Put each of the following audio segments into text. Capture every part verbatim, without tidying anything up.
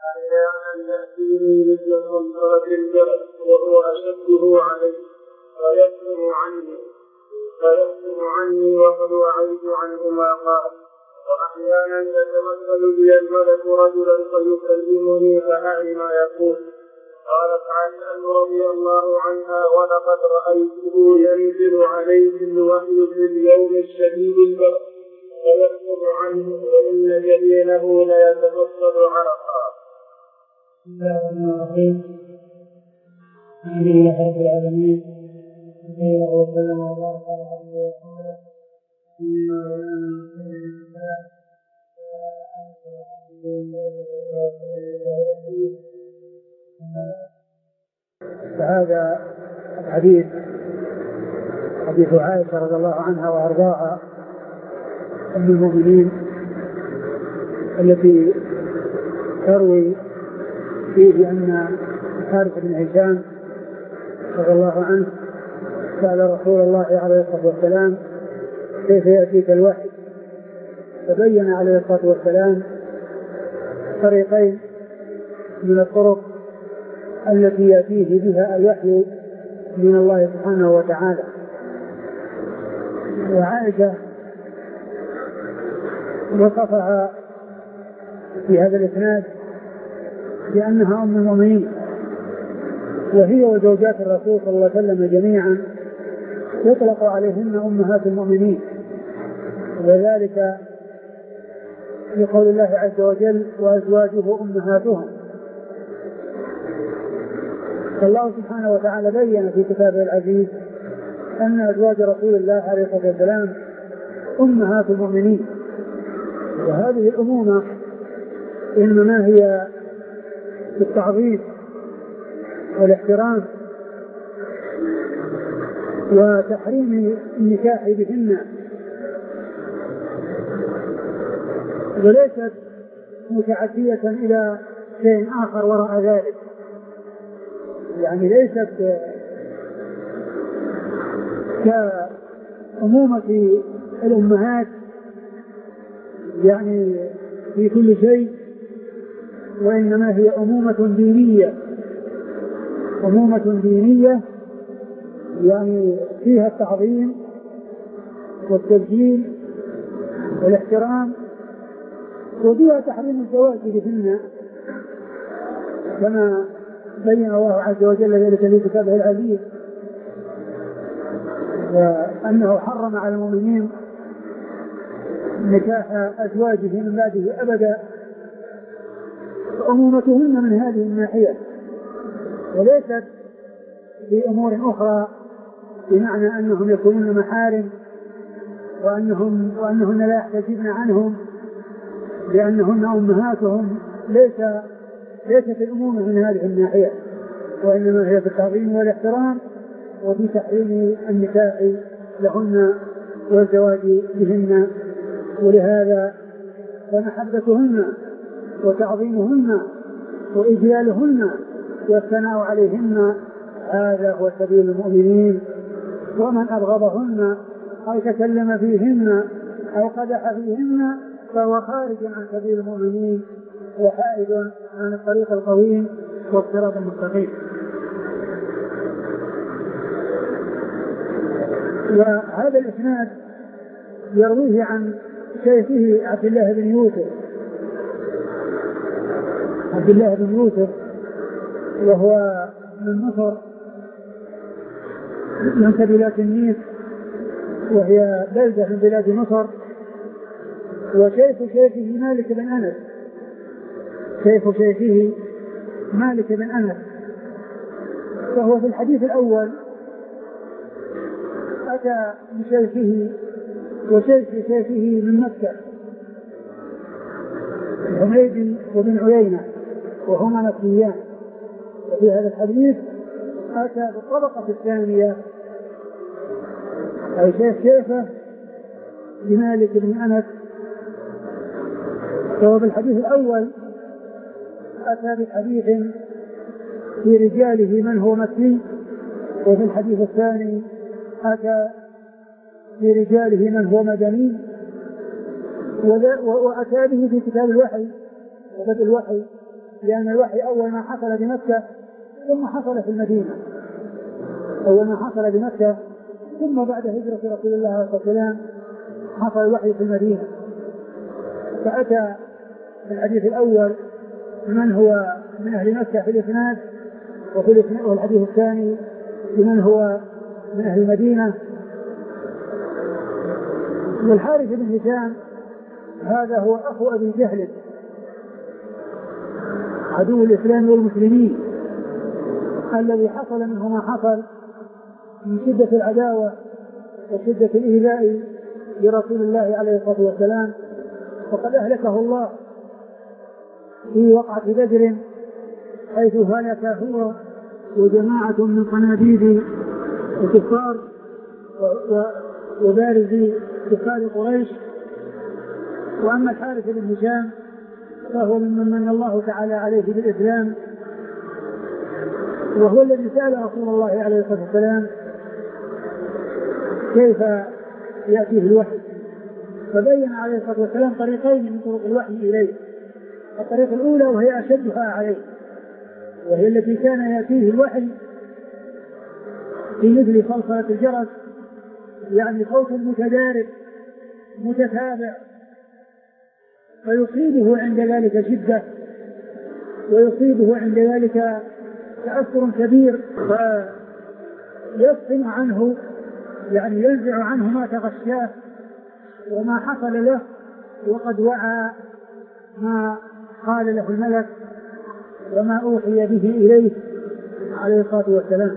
أحيانا يأتيني مثل قنطرة الجرس وهو أشده علي فيكتم عني فيكتم عني وقد وعيت عنه ما قال. وأحيانا يتمثل بي الملك رجلا فيكلمني فأعي ما يقول. قالت عائشة رضي الله عنها: ولقد رأيته ينزل عليه الوحي في اليوم الشديد البرد فيكتم عنه وإن جبينه ليتفصل عرقا. بسم الله الرحمن الرحيم. الحمد لله رب العالمين وصلى وسلم وبارك على عبده ورسوله نبينا محمد. فهذا الحديث حديث عائشة رضي الله عنها وأرضاها أم المؤمنين التي تروي فيه أن الحارث بن هشام رضي الله عنه سأل رسول الله عليه الصلاة والسلام: كيف يأتيك الوحي؟ فبين عليه الصلاة والسلام طريقين من الطرق التي يأتيه بها الوحي من الله سبحانه وتعالى. وعائشة وصفها في هذا الإسناد بأنها أم المؤمنين، وهي وزوجات الرسول صلى الله عليه وسلم جميعا يطلق عليهن أمهات المؤمنين، وذلك لقول الله عز وجل: وأزواجه أمهاتهم. فالله سبحانه وتعالى بين في كتابه العزيز أن أزواج رسول الله عليه الصلاة والسلام أمهات المؤمنين، وهذه الأمومة إنما هي بالتعظيم والاحترام وتحريم النكاح بهن، وليست متعدية إلى شيء آخر وراء ذلك. يعني ليست كأمومة الأمهات يعني في كل شيء، وإنما هي أمومة دينية أمومة دينية يعني فيها التعظيم والتبجيل والاحترام، وفيها تحريم الزواج بهن كما بين الله عز وجل ذلك في كتابه العزيز، وأنه حرم على المؤمنين نكاح أزواجهم من بعده أبدا. فأمومتهن من هذه الناحية، وليست في أمور أخرى بمعنى أنهم يكونون محارم وأنهم وأنهن لا يحتجبن عنهم لأنهن أمهاتهم. ليس ليست الأمومة من هذه الناحية، وإنما هي في التعظيم والاحترام وفي تحريم النكاح لهن والزواج بهن. ولهذا فمحبتهن وتعظيمهن وإجلالهن والثناء عليهن هذا هو سبيل المؤمنين. ومن أبغضهن أو تكلم فيهن أو قدح فيهن فهو خارج عن سبيل المؤمنين وحائد عن الطريق القويم والصراط المستقيم. وهذا الإسناد يرويه عن شيخه عبد الله بن يوسف عبد الله بن يوسف وهو من مصر من قبيلة تنيس، وهي بلدة من بلاد مصر. وشيخ شيخه مالك بن أنس شيخ شيخه مالك بن أنس فهو في الحديث الأول أتى بشيخه وشيخ شيخه من مكة حميد وبن عيينة وهما مكيان. وفي هذا الحديث أتى بالطبقة الثانية أي شيخ شيخه بمالك بن أنس. فهو في الحديث الأول أتى بحديث في رجاله من هو مكي، وفي الحديث الثاني أتى في رجاله من هو مدني، وأتى به في كتاب الوحي وبدء الوحي لأن الوحي أول ما حصل بمكة ثم حصل في المدينة، أول ما حصل بمكة ثم بعد هجرة رسول الله عليه الصلاة والسلام حصل الوحي في المدينة. فأتى في الحديث الأول من هو من أهل مكة في الإسناد، وفي الحديث الثاني من هو من أهل المدينة. والحارث بن هشام هذا هو أخو أبي جهل عدو الإسلام والمسلمين، الذي حصل منه ما حصل من شدة العداوة وشدة الإيذاء لرسول الله عليه الصلاة والسلام، وقد أهلكه الله في وقعة بدر، حيث هلك هو وجماعة من قناديد الكفار وبارزي كفار قريش. وأما الحارث بن هشام فهو ممن من الله تعالى عليه بالإسلام، وهو الذي سأل رسول الله عليه الصلاة والسلام كيف يأتيه الوحي، فبين عليه الصلاة والسلام طريقين من طرق الوحي إليه. الطريقة الأولى وهي أشدها عليه، وهي التي كان يأتيه الوحي في مثل صلصلة الجرس، يعني صوت متدارك متتابع، فيصيبه عند ذلك شدة ويصيبه عند ذلك تأثر كبير، فيفصم عنه، يعني ينزع عنه ما تغشاه وما حصل له، وقد وعى ما قال له الملك وما أوحي به إليه عليه الصلاة والسلام.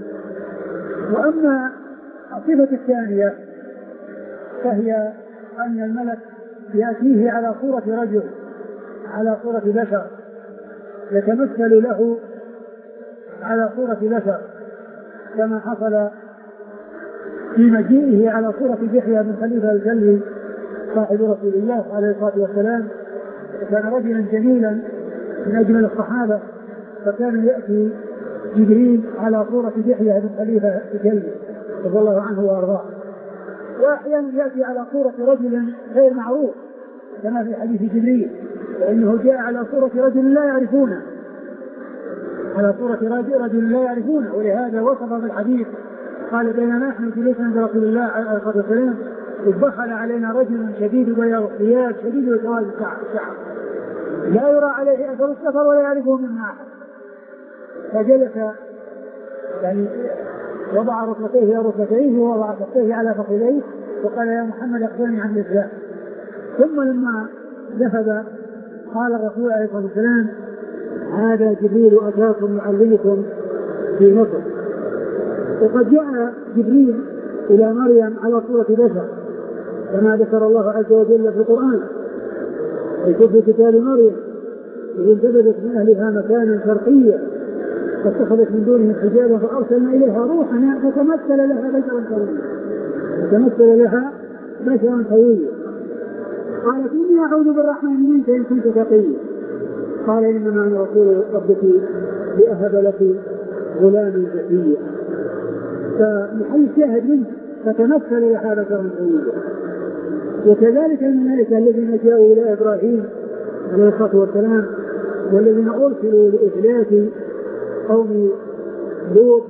وأما الصفة الثانية فهي أن الملك يأتيه على صورة رجل، على صورة بشر، يتمثل له على صورة بشر، كما حصل في مجيئه على صورة دحية بن خليفة الكلبي صاحب رسول الله عليه الصلاة والسلام، وكان رجلا جميلا من أجمل الصحابة، فكان يأتي جبريل على صورة دحية بن خليفة الكلبي رضي الله عنه وأرضاه. وأحيانا يأتي على صورة رجل غير معروف كما في حديث جبريل، وإنه جاء على صورة رجل لا يعرفونه، على صورة رجل لا يعرفونه، ولهذا وصف بالحديث قال بينما نحن جلوس عند رسول الله عليه الصلاة والسلام إذ دخل علينا رجل شديد بياض الثياب شديد سواد الشعر لا يرى عليه أثر السفر ولا يعرفه منا أحد، فجلس يعني وضع ركبتيه على ركبتيه ووضع كفيه على فخذيه وقال يا محمد أخبرني عن الإسلام. ثم لما ذهب قال الرسول عليه الصلاة والسلام هذا جبريل أتاكم يعلمكم في مصر. وقد جاء جبريل إلى مريم على صورة بشر كما ذكر الله عز وجل في القرآن في كتاب مريم إذ انتبذت من أهلها مكانا شرقيا فاتخذت من دونهم حجابا فأرسلنا إليها روحنا فتمثل لها بشرا سويا فتمثل لها بشرا سويا قالت إني أعوذ بالرحمن منك إن كنت تقيا قال إنما أنا رسول ربك لأهب لك غلاما زكيا. فمحل شاهد منه فتمثل لها بشرا سويا. وكذلك الملائكة الذين جاءوا إلى إبراهيم عليه الصلاة والسلام والذين أرسلوا لإهلاك قوم لوط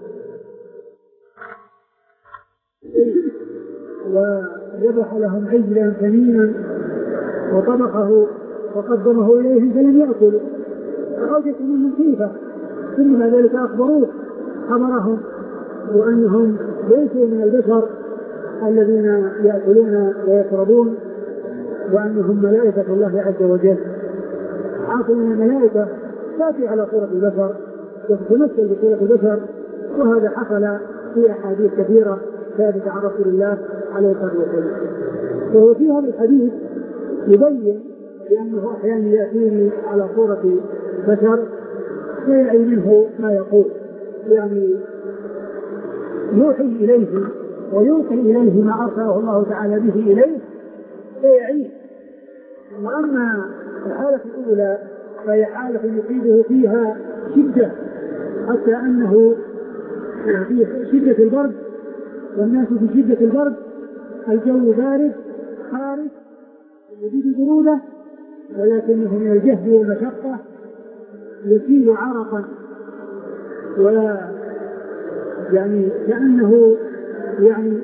وذبح لهم عجلا ثمينا وطبخه وقدمه إليهم فلم يأكلوا فأوجس منهم خيفة، ثم ذلك أخبروه خبرهم وأنهم ليسوا من البشر الذين يأكلون ويشربون وأنهم ملائكة الله عز وجل. حاصل من الملائكة تأتي على صورة البشر وتتمثل بصورة البشر، وهذا حصل في أحاديث كثيرة ثابتة عن رسول الله عليه الصلاة والسلام. فهو في هذا الحديث يبين بأنه أحيانا يأتيني على صورة بشر فيعي منه ما يقول، يعني يوحي إليه ويوحي إليه ما أرسله الله تعالى به إليه فيعيه. وأما الحالة الأولى فهي حالة يصيبه فيها شدة حتى أنه في شدة البرد والناس في شدة البرد الجو بارد خارج يزيد برودة ولكنه من الجهد والمشقة يسيل عرقا ولا يعني كأنه يعني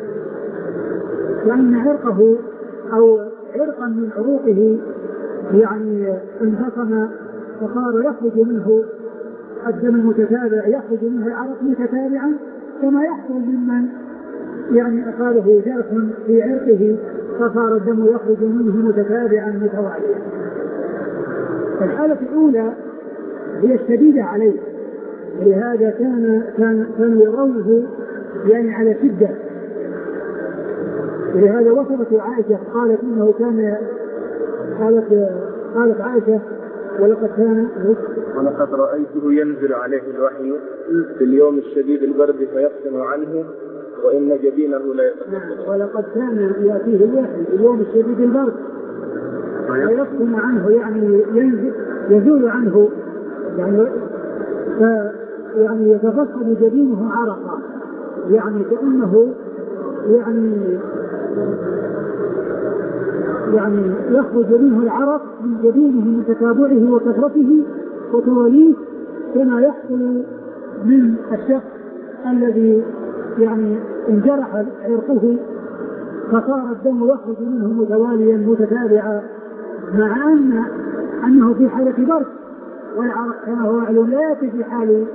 كأن عرقه أو عرقا من عروقه يعني انفصم فصار يخرج منه الدم المتتابع، يخرج منه العرق متتابعا كما يحصل ممن يعني أصابه جرح في عرقه فصار الدم يخرج منه متتابعا متواليا. الحالة الأولى هي الشديدة عليه، ولهذا كان كان كانوا يرونه يعني على شدة، ولهذا وصفت عائشة قالت إنه كان قالت قالت عائشة ولقد كان ولقد رأيته ينزل عليه الوحي في اليوم الشديد البرد فيفصل عنه وإن جبينه لا يتحمل. ولقد كان يأتيه الوحي في اليوم الشديد البرد فيفصل عنه يعني ينزل يزول عنه يعني يعني يتفصل جبينه عرقا، يعني كأنه يعني يعني يخرج منه العرق من جبينه من تتابعه وكثرته وتواليه كما يحصل من الشخص الذي يعني انجرح عرقه فصار الدم يخرج منه متواليا متتابعا، مع أن أنه في حالة برد، والعرق كما هو معلوم لا يأتي في حال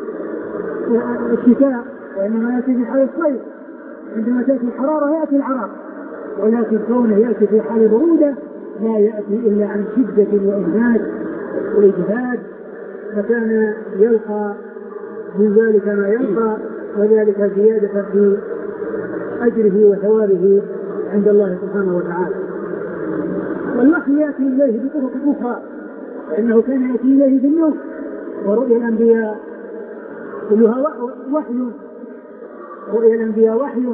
الشتاء وإنما يأتي في حال الصيف، عندما تأتي الحرارة يأتي العرق، ولكن كونه يأتي في حال برودة لا يأتي إلا عن شدة وإهمال وإجهاد، فكان يلقى من ذلك ما يلقى، وذلك زيادة في أجره وثوابه عند الله سبحانه وتعالى. والوحي يأتي إليه بطرق أخرى، فإنه كان يأتي إليه بالنوم، ورؤيا الأنبياء كلها وحي، رؤيا الأنبياء وحي،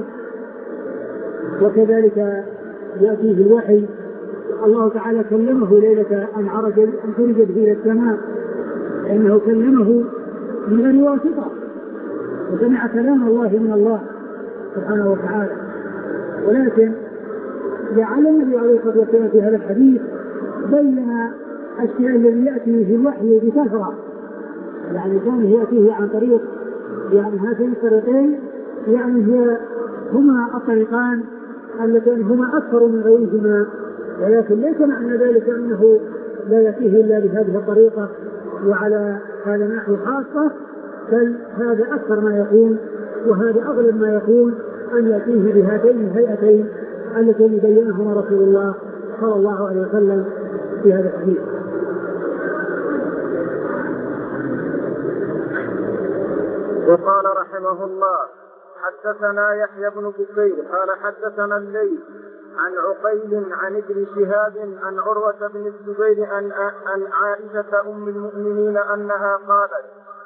وكذلك يأتيه الوحي. الله تعالى كلمه ليلة أن عرج أن خرج به إلى السماء، لأنه كلمه من غير واسطة، وسمع كلام الله من الله سبحانه وتعالى. ولكن جعل النبي عليه الصلاة والسلام في هذا الحديث بين الشيء الذي يأتيه الوحي بكثرة، يعني كان يأتيه عن طريق يعني هاتين الطريقين، يعني هي هما الطريقان اللتان هما أكثر من غيرهما، ولكن ليس معنى ذلك أنه لا يأتيه إلا بهذه الطريقة وعلى هذا النحو خاصة، بل هذا أكثر ما يكون وهذا أغلب ما يكون أن يأتيه بهاتين الهيئتين اللتين بينهما رسول الله صلى الله عليه وسلم في هذا الحديث. وقال رحمه الله: حدثنا يحيى بن بكير قال حدثنا الليث عن عقيل عن ابن شهاب عن عروة بن الزبير عن عائشة أم المؤمنين أنها قالت: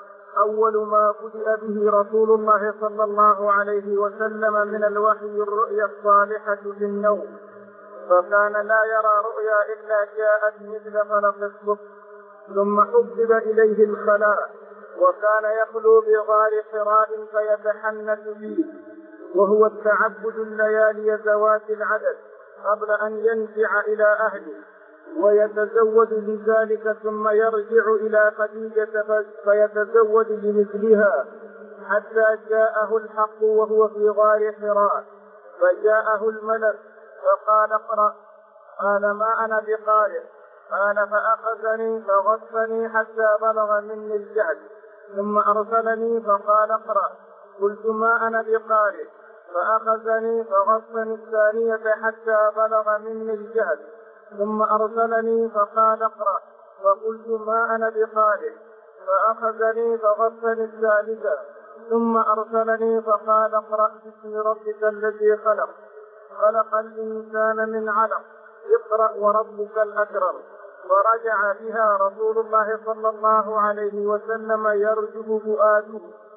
أول ما بدأ به رسول الله صلى الله عليه وسلم من الوحي الرؤيا الصالحة في النوم، فكان لا يرى رؤيا إلا جاءت مثل فلق الصبح، ثم حبب إليه الخلاء، وكان يخلو بغار حراء فيتحنث فيه، وهو التعبد الليالي ذوات العدد قبل أن ينفع إلى أهله، ويتزود لذلك ثم يرجع إلى خديجة فيتزود لمثلها، حتى جاءه الحق وهو في غار حراء، فجاءه الملك فقال: اقرأ. قال: ما أنا بقارئ. قال: فأخذني فغصني حتى بلغ مني الجهد، ثم أرسلني فقال: اقرأ. قلت: ما أنا بقارئ. فأخذني فغصني الثانية حتى بلغ مني الجهد، ثم أرسلني فقال: اقرأ. فقلت: ما أنا بقارئ. فأخذني فغصني الثالثة، ثم أرسلني فقال: اقرأ باسم ربك الذي خلق خلق الإنسان من علق اقرأ وربك الأكرم. فرجع بها رسول الله صلى الله عليه وسلم يرجف فؤاده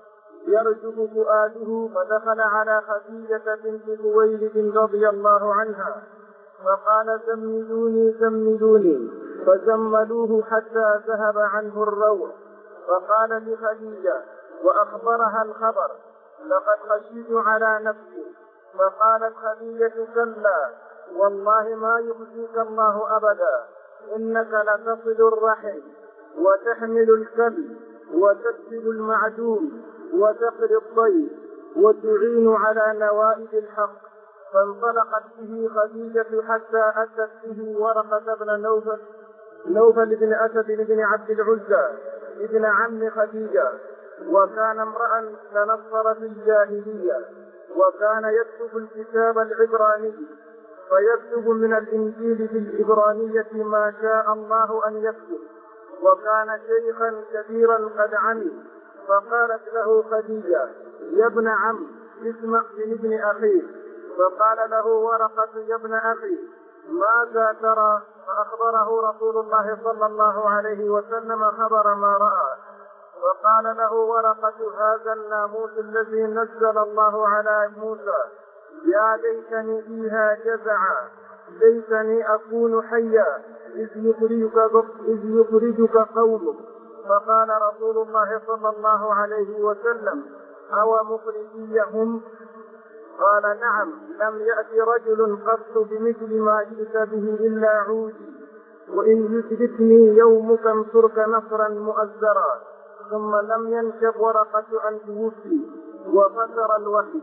يرجف فؤاده فدخل على خديجة بنت خويلد رضي الله عنها فقال: زملوني زملوني، فزملوه حتى ذهب عنه الروع. فقال لخديجة وأخبرها الخبر: لقد خشيت على نفسي. فقالت خديجة: كلا والله ما يخزيك الله أبدا، إنك لتصل الرحم وتحمل الكلب وتكسب المعدوم وتقري الضيف وتعين على نوائب الحق. فانطلقت به خديجة حتى أتت به ورقة بن نوفل نوفل بن أسد بن عبد العزى ابن عم خديجة، وكان امرأ تنصر في الجاهلية، وكان يكتب الكتاب العبراني، فيكتب من الإنجيل في العبرانية ما شاء الله أن يكتب، وكان شيخا كبيرا قد عمي. فقالت له خديجة: يا ابن عم اسمع من ابن أخيك. فقال له ورقة: يا ابن أخي ماذا ترى؟ فأخبره رسول الله صلى الله عليه وسلم خبر ما رأى. فقال له ورقة: هذا الناموس الذي نزل الله على موسى، يا ليتني فيها جزعا، ليتني أكون حيا إذ يخرجك, إذ يخرجك قومك. فقال رسول الله صلى الله عليه وسلم: أو مخرجيهم؟ قال: نعم، لم يأتي رجل قط بمثل ما جئت به إلا عودي، وإن يثبتني يومك انصرك نصرا مؤزرا. ثم لم ينشب ورقة أن توفي وفتر الوحي.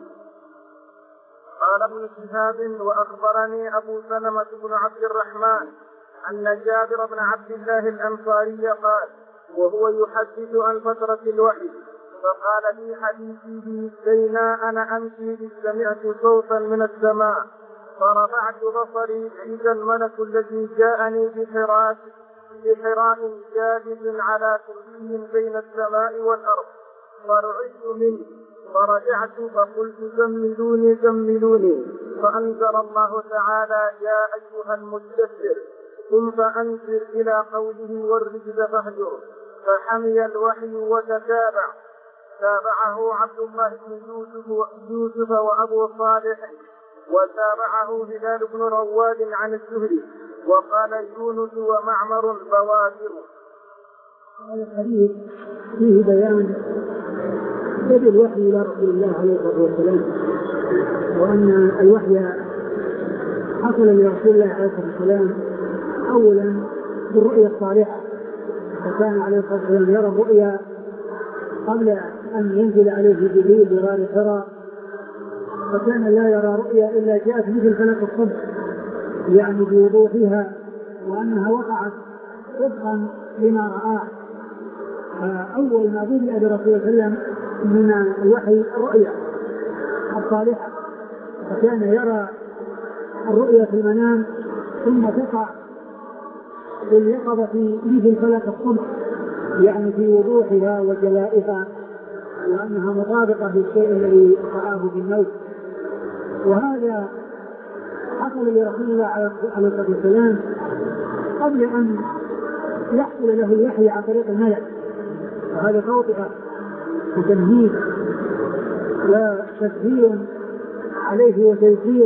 قال ابن شهاب: وأخبرني أبو سلمة بن عبد الرحمن أن جابر بن عبد الله الأنصاري قال وهو يحدث عن فترة الوحي: فقال في حديثه: بينا أنا أمشي إذ سمعت صوتا من السماء، فرفعت بصري فإذا الملك الذي جاءني بحراء بحراء جالس على كرسي بين السماء والأرض، فرعيت منه، فرجعت فقلت: زملوني زملوني. فأنزل الله تعالى: يا أيها المدثر قم فأنذر إلى قوله والرجز فاهجر. فحمي الوحي وتتابع، تابعه عبد الله بن يوسف, يوسف وأبو صالح، وتابعه هلال بن رواد عن الزهري، وقال يونس ومعمر بوادر. هذا الحديث فيه بيان بدء الوحي إلى رسول الله عليه الصلاة والسلام، وأن الوحي حصل لرسول الله عليه الصلاة والسلام أولا بالرؤيا الصالحة، فكان عليه الصلاة والسلام يرى الرؤيا قبل أن ينزل عليه جبريل بغار حراء، فكان لا يرى رؤيا إلا جاءت مثل فلك الصبح، يعني بوضوحها، وأنها وقعت طبقا لما رآه. فأول ما بدأ برسول الله من الوحي الرؤيا الصالحة، فكان يرى الرؤيا في المنام ثم تقع باليقظة مثل فلك الصبح، يعني في وضوحها وجلائها، وأنها مطابقة للشيء الذي رآه في النوم. وهذا حصل لرسول الله عليه الصلاة والسلام قبل أن يحصل له الوحي عن طريق الملك، وهذا توطئة وتمهيد وتسهيل عليه وتيسير،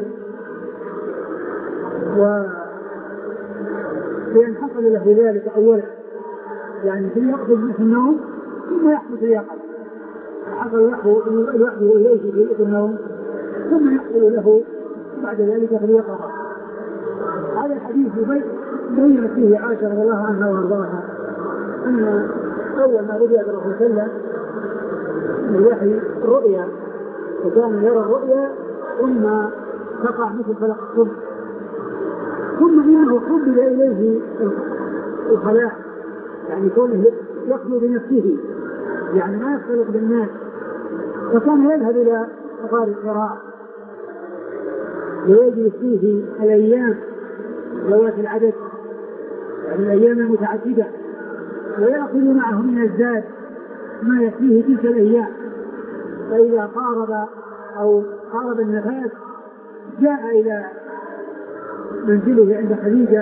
وبأن حصل له ذلك أولا، يعني في يقظة في النوم ثم يحصل في اليقظة، حصل الوحي إليه في النوم ثم يحصل له بعد ذلك في اليقظة. هذا الحديث بين فيه عائشة رضي الله عنها وارضاها أن أول ما بدأ برسول الله الوحي الرؤيا، وكان يرى الرؤيا ثم تقع مثل فلق الصبح، ثم إنه قبل إليه الخلاء، يعني كونه يخلو بنفسه، يعني ما يختلط بالناس، فكان يذهب إلى غار الحراء ويجلس فيه الأيام ذوات العدد، يعني الأيام المتعددة، ويأخذ معه من الزاد ما يكفيه تلك الأيام. فإذا قارب أو قارب النفاس جاء إلى منزله عند خديجة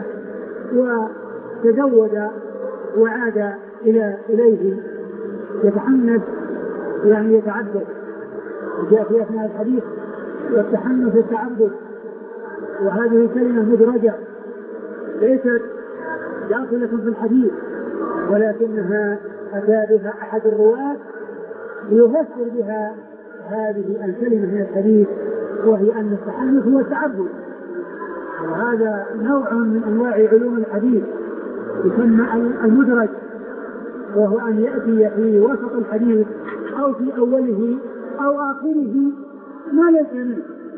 وتزود وعاد إلى إليه يتحنث، يعني يتعبد. وجاء في أثناء الحديث والتحنث التعبد، وهذه كلمة مدرجة ليست داخلة في الحديث، ولكنها أتى بها أحد الرواة ليفسر بها هذه الكلمة من الحديث، وهي أن التحنث هو التعبد. وهذا نوع من أنواع علوم الحديث يسمى المدرج، وهو أن يأتي في وسط الحديث أو في أوله أو آخره ما ليس منه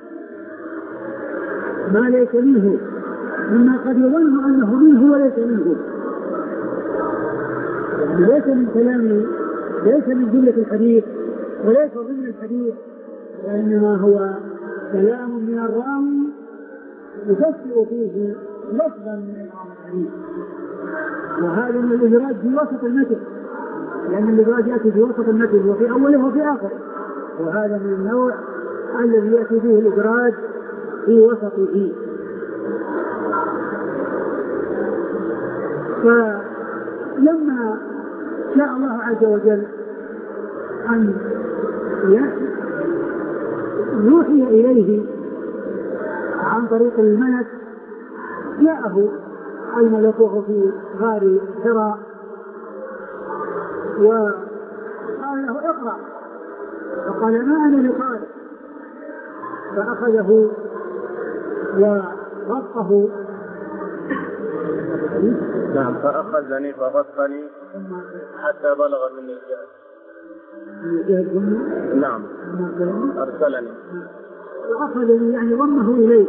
ما ليس منه مما قد يظن أنه منه وليس منه، يعني ليس من كلام، ليس من جملة الحديث وليس ضمن الحديث، وإنما هو كلام من الراوي يفسر فيه لفظا من الحديث، وهذا من الإدراج في وسط المتن، لأن الإدراج يأتي في وسط المتن وفي أوله وفي آخره، وهذا من النوع الذي يأتي به الإدراج في وسطه. فلما شاء الله عز وجل أن يوحي إليه عن طريق الملك، جاءه الملك وهو في غار حراء وقال له اقرأ، فقال ما أنا بقارئ، فأخذه ورقه. نعم، فأخذني فرقني حتى بلغ مني الجهد. نعم، أرسلني وأخذني يعني ضمه إليه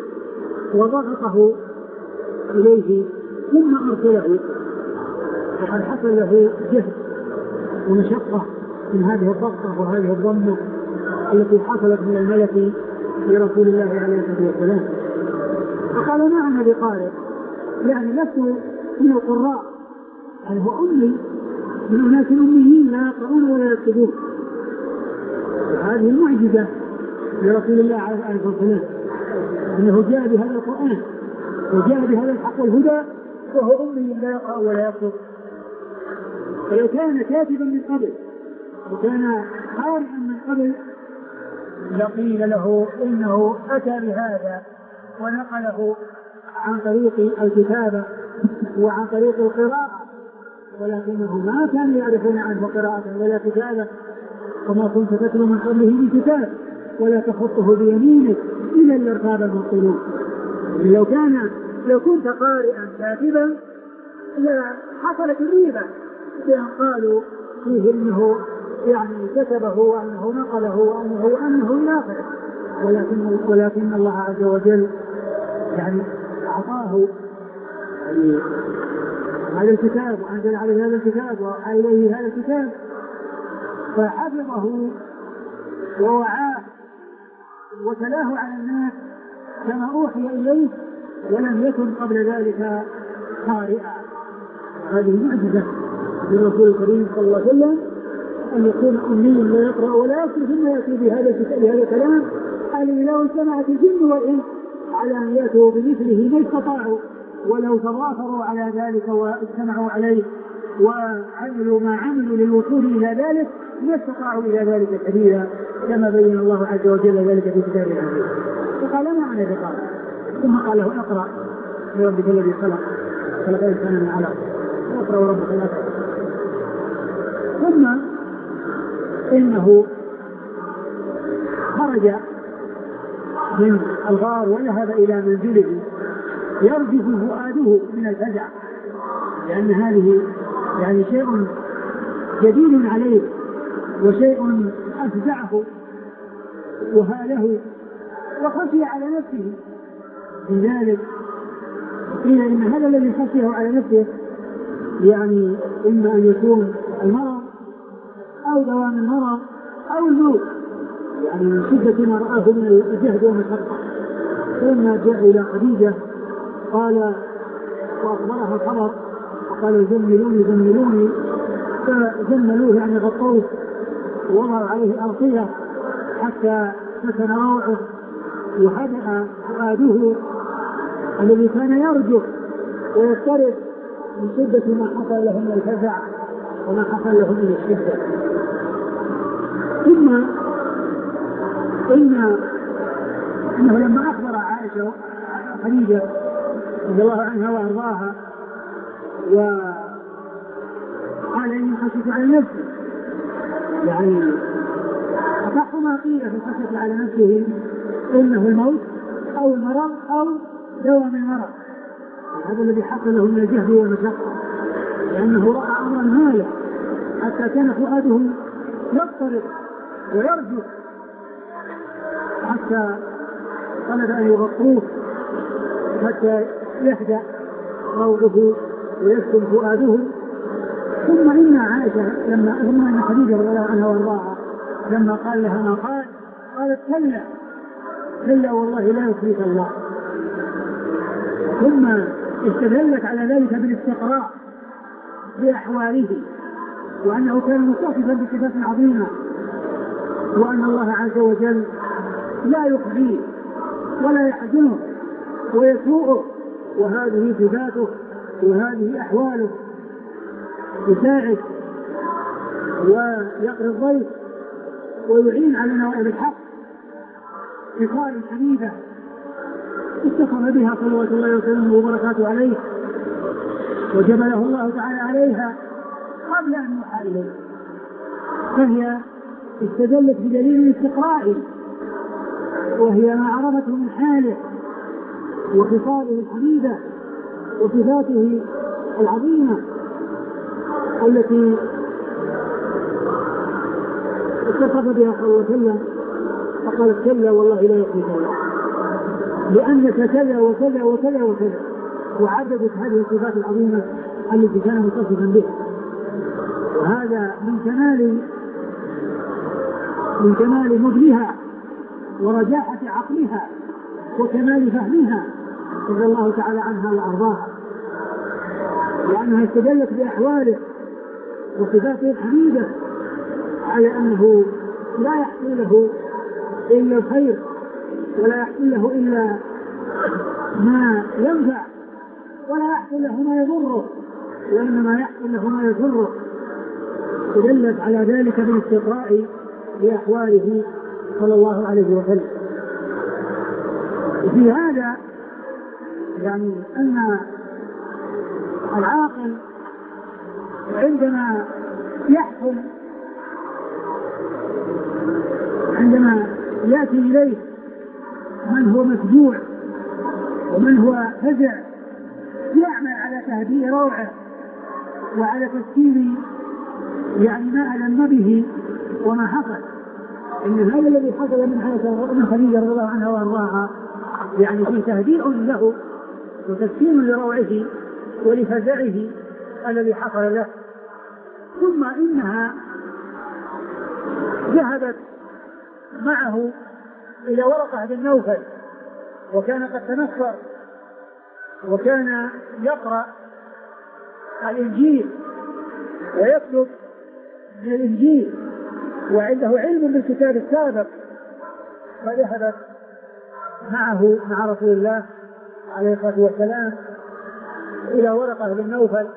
وضغطه إليه ثم أرسله، وقد حصل له جهد ومشقة من هذه الضغطة وهذه الضمة التي حصلت من الملك لرسول الله عليه الصلاة والسلام. فقال ما أنا بقارئ، يعني لست من القراء، يعني هو أمي من أناس أميين لا يقرؤون ولا يكتبون. هذه المعجزة لرسول الله عليه الصلاة والسلام، أنه جاء بهذا القرآن وجاء بهذا الحق والهدى وهو أمي لا يقرأ ولا يكتب. فلو كان كاتبا من قبل وكان قارئا من قبل لقيل له إنه أتى بهذا ونقله عن طريق الكتابة وعن طريق القراءة، ولكنه ما كان يعرفون عنه قراءة ولا كتابة، وما كنت تتلو من قبله من كتاب ولا تخطه بيمينك إلا الارتاب المبطلون. لو كان لو كنت قارئا كاتبا حصلت الريبة بأن قالوا فيه إنه يعني كتبه وأنه نقله وأنه وأنه إلى آخره، ولكن ولكن الله عز وجل يعني أعطاه يعني هذا الكتاب وأنزل عليه هذا الكتاب وأوحى إليه هذا الكتاب فحفظه ووعاه وتلاه على الناس كما أوحي إليه ولم يكن قبل ذلك قارئا. هذه معجزة للرسول الكريم صلى الله عليه وسلم أن يكون أميا لا يقرأ ولا يكتب ثم يأتي بهذا بهذا الكلام الذي لو اجتمعت الجن والإنس على أن يأتوا بمثله ما استطاعوا، ولو تضافروا على ذلك واجتمعوا عليه وعملوا ما عملوا للوصول إلى ذلك ما استطاعوا إلى ذلك سبيلا، كما بين الله عز وجل ذلك في كتابه العزيز. فقال ما أنا بقارئ، ثم قال له اقرأ بربك الذي خلق خلق الإنسان من علق واقرأ وربك الأكرم. ثم إنه خرج من الغار وذهب إلى منزله يرجف فؤاده من الفزع، لأن هذه يعني شيء جديد عليه وشيء أفزعه وهاله وخشي على نفسه. لذلك قيل إن هذا الذي خشيه على نفسه يعني إما أن يكون المرض أو دوام المرض أو الموت، يعني من شدة ما رآه من الجهد والمشقة. فلما جاء إلى خديجة قال وأخبرها الخبر وقال زملوني زملوني، فزملوه يعني غطوه ووضعوا عليه أغطية حتى سكن روعه وهدأ فؤاده الذي كان يرجف ويضطرب من شدة ما حصل له من الفزع وما حصل له من الشدة. ثم إن إنه لما أخبر عائشة خديجة رضي الله عنها وأرضاها وقال إني خشيت على نفسي، يعني أصح ما قيل في الخشية على نفسه إنه الموت أو المرض أو دوام المرض، هذا الذي حصل له من الجهد والمشقة، لأنه رأى أمرا عن ماله حتى كان فؤاده يضطرب ويرجف حتى طلب أن يغطوه حتى يهدأ روضه ويسكن فؤاده. ثم إن عائشة لما ثم إن خديجة رضي الله عنها وارضاها لما قال لها ما قال قالت كلا كلا والله لا يخزيك الله. ثم استدلت على ذلك بالاستقراء بأحواله وأنه كان متصفا بصفات عظيمة وأن الله عز وجل لا يخزيه ولا يحزنه ويسوءه وهذه صفاته وهذه أحواله. يساعد ويقري الضيف ويعين على نوائب الحق خصال حميدة اتصف بها صلوات الله وسلامه وبركاته عليه وجبله الله تعالى عليها قبل أن يوحى إليه. فهي استدلت بدليل استقرائي وهي ما عرفته من حاله وخصاله الحميدة وصفاته العظيمة التي اتصف بها صلى الله عليه وسلم فقالت كلا والله لا يخزيك الله لأنك كذا وكذا وكذا وكذا وعددت هذه الصفات العظيمة التي كان متصفا بها. وهذا من كمال من كمال مجلها ورجاحة عقلها وكمال فهمها رضي الله تعالى عنها وأرضاها لأنها استدلت بأحواله وصفاته الحميدة على أنه لا يحصل له إلا الخير ولا يحصل له إلا ما ينفع ولا يحصل له ما يضره وإنما يحصل له ما يضره. تدلت على ذلك بالاستقراء بأحواله صلى الله عليه وسلم. وفي هذا يعني أن العاقل عندما يحكم عندما يأتي إليه من هو مفجوع ومن هو فزع يعمل على تهدئ روعه وعلى تسكين يعني ما ألم به وما حصل. إن هذا الذي حصل من عائشة من خديجة رضي الله عنها وأرضاها يعني في تهدئ له وتسكين لروعه ولفزعه الذي حصل له. ثم إنها ذهبت معه إلى ورقة بن نوفل وكان قد تنصر وكان يقرأ الإنجيل ويكتب من الإنجيل وعنده علم بالكتاب السابق. فذهبت معه مع رسول الله عليه الصلاة والسلام إلى ورقة بن نوفل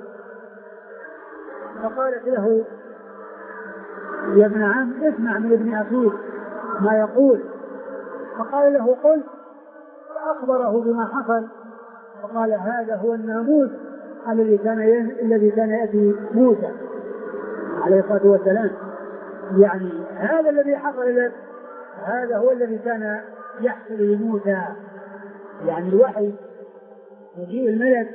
فقالت له يا ابن عم اسمع من ابن أخيك ما يقول. فقال له قل فأخبره بما حصل فقال هذا هو الناموس الذي كان الذي كان يأتي موسى عليه الصلاة والسلام. يعني هذا الذي حصل لك هذا هو الذي كان يحصل لموسى. يعني الوحي يجيء الملك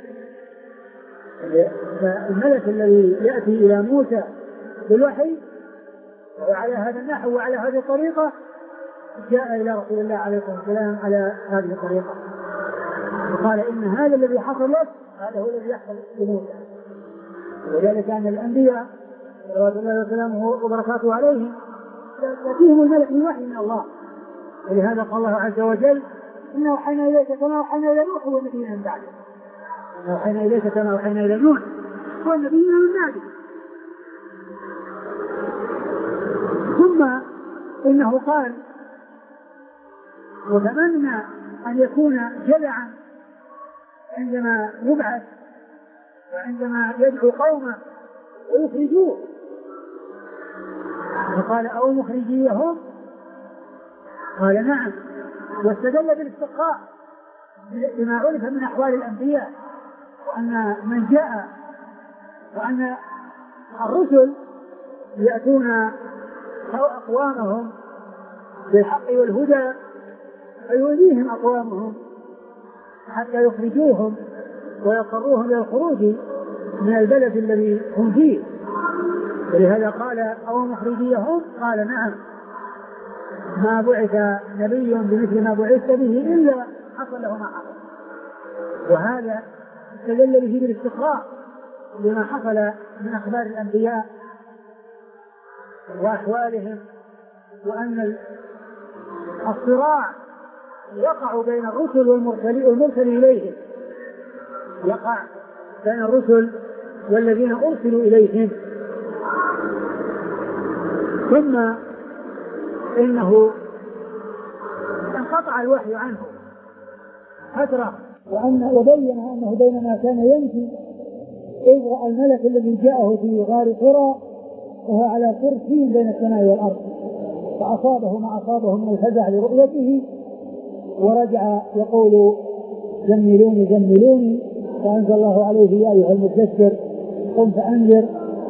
الملك الذي يأتي إلى موسى بالوحي وعلى هذا النحو وعلى هذه الطريقة جاء إلى رسول الله عليه الصلاة والسلام على هذه الطريقة. وقال إن هذا الذي حصل لك هذا هو الذي يحصل لموسى. وذلك أن الأنبياء صلوات الله وسلامه وبركاته عليهم يأتيهم الملك من وحي من الله. ولهذا قال الله عز وجل إنا أوحينا إليك كما أوحينا إلى نوح والنبيين من بعده. إنا أوحينا إليك كما أوحينا إلى نوح والنبيين من بعده. ثم إنه قال وتمنى أن يكون جدعا عندما يبعث وعندما يدعو قومه ويخرجوه. فقال أو مخرجيهم قال نعم. واستدل بالاستقراء بما عرف من أحوال الأنبياء وأن من جاء وأن الرسل يأتون أقوامهم بالحق والهدى فيؤذيهم أقوامهم حتى يخرجوهم ويضطروهم إلى الخروج من البلد الذي هم فيه ولهذا قال أو مخرجيهم قال نعم ما بعث نبي بمثل ما بعثت به إلا حصل له ما حصل. وهذا استدل به بالاستقراء لما حصل من أخبار الأنبياء وأحوالهم، وأن الصراع يقع بين الرسل والمرسل إليهم، يقع بين الرسل والذين أرسلوا إليهم. ثم إنه انقطع الوحي عنه فترة، وأن وبين أنه بينما كان يمشي إذ رأى الملك الذي جاءه في غار حراء وهو على كرسي بين السماء والأرض، فأصابه ما أصابه من الفزع لرؤيته، ورجع يقول زملوني زملوني، فأنزل الله عليه يا أيها المدثر قم فأنذر.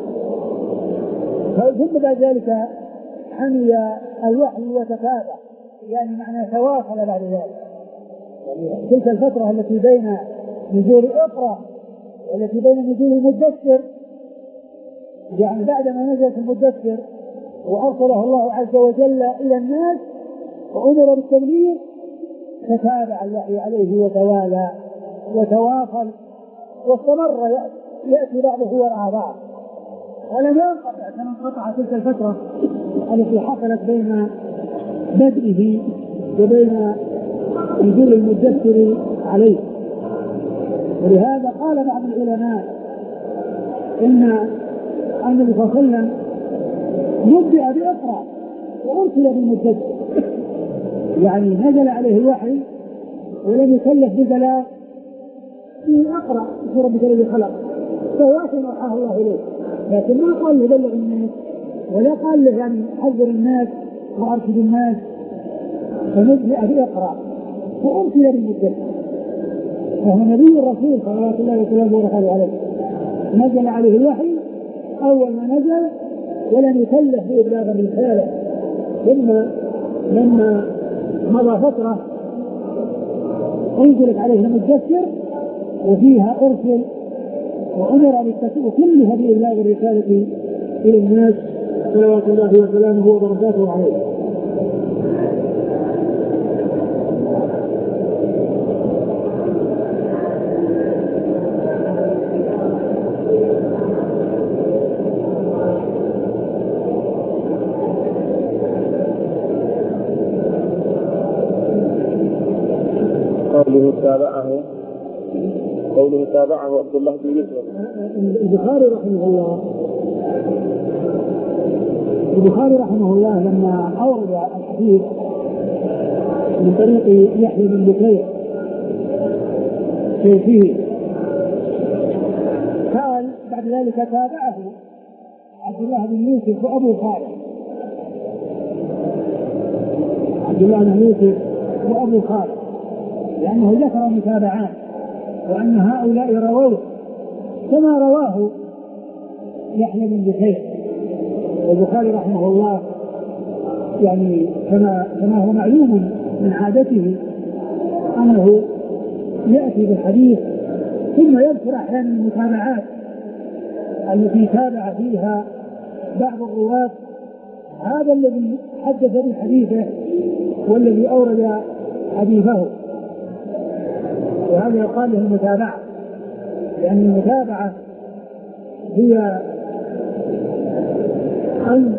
ثم بعد ذلك حمي الوحي وتتابع، يعني معنى تواصل بعد ذلك. يعني تلك الفترة التي بين نزول اقرأ والتي بين نزول المدثر، يعني بعدما نزلت المدثر وأرسله الله عز وجل إلى الناس وأمر بالتبليغ، تتابع الوحي عليه وتوالى وتواصل واستمر يأتي بعضه وراء بعض، ولم ينقطع كما انقطع تلك الفترة التي حصلت بين بدئه وبين نزول المدثر عليه. ولهذا قال بعض العلماء إن النبي صلى الله عليه وسلم نبئ بإقرأ وأرسل بالمدثر، يعني نزل عليه الوحي ولم يكلف ببلاغ في أقرأ في ربك الذي خلق، فهو أحسن أوحاه الله إليه، لكن ما قال له بلغ الناس ولا قال له يعني حذر الناس وأرشد الناس، فنبئ بإقرأ وأرسل بالمدثر، فهو نبي الرسول صلى الله عليه وسلم عليه، نزل عليه الوحي أول ما نزل ولم يكلف بإبلاغ الرسالة. ثم لما مضى فترة أنزلت عليه المدثر وفيها أرسل وأمر بالتسوء كلها بإبلاغ الرسالة إلى الناس صلوات الله وسلامه وبركاته عليه. قوله تابعه قوله تابعه عبد الله بن يوسف. البخاري رحمه الله البخاري رحمه الله لما أورد الحديث من طريق يحيى بن بكير شيخه قال بعد ذلك تابعه عبد الله بن يوسف وأبو خالد عبد الله بن يوسف وأبو خالد لأنه ذكر متابعات وأن هؤلاء رووه كما رواه يحيى بن بكير. والبخاري رحمه الله يعني كما كما هو معلوم من عادته أنه يأتي بالحديث ثم يذكر أحيانا المتابعات التي تابع فيها بعض الرواة هذا الذي حدث بحديثه والذي أورد حديثه، وهذا يقال له المتابعة، لأن المتابعة هي أن